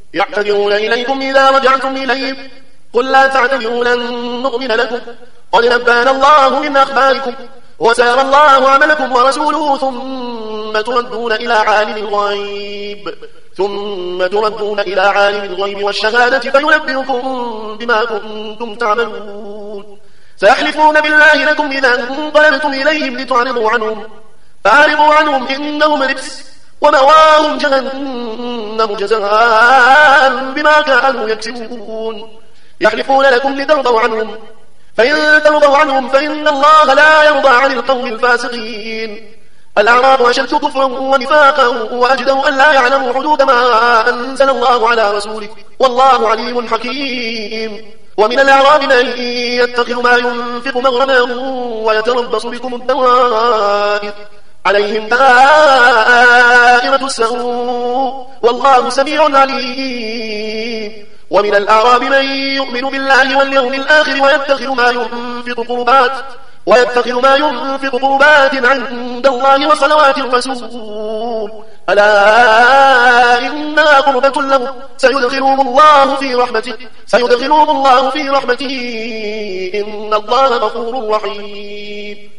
يعتذرون إليكم إذا رجعتم إليهم قل لا تعتذروا لن نؤمن لكم قد نبأنا الله من أخباركم وسيرى الله عملكم ورسوله ثم تردون إلى عالم الغيب والشهادة فينبئكم بما كنتم تعملون سيحلفون بالله لكم إذا انقلبتم إليهم لتعرضوا عنهم فأعرضوا عنهم إنهم رجس ومأواهم جهنم جزاء بما كانوا يكسبون يحلفون لكم لترضوا عنهم فإن ترضوا عنهم فإن الله لا يرضى عن القوم الفاسقين الأعراب أشد كفرا ونفاقا وأجدر أن لا يعلموا حدود ما أنزل الله على رسوله والله عليم حكيم ومن الأعراب من يتخذ ما ينفق مغرما ويتربص بكم الدوائر عليهم دائرة السوء والله سميع عليم ومن الأعراب من يؤمن بالله واليوم الآخر ويتخذ ما ينفق قربات عند الله وصلوات الرسول ألا إنها قربة لهم سيدخلهم الله في رحمته إن الله غفور رحيم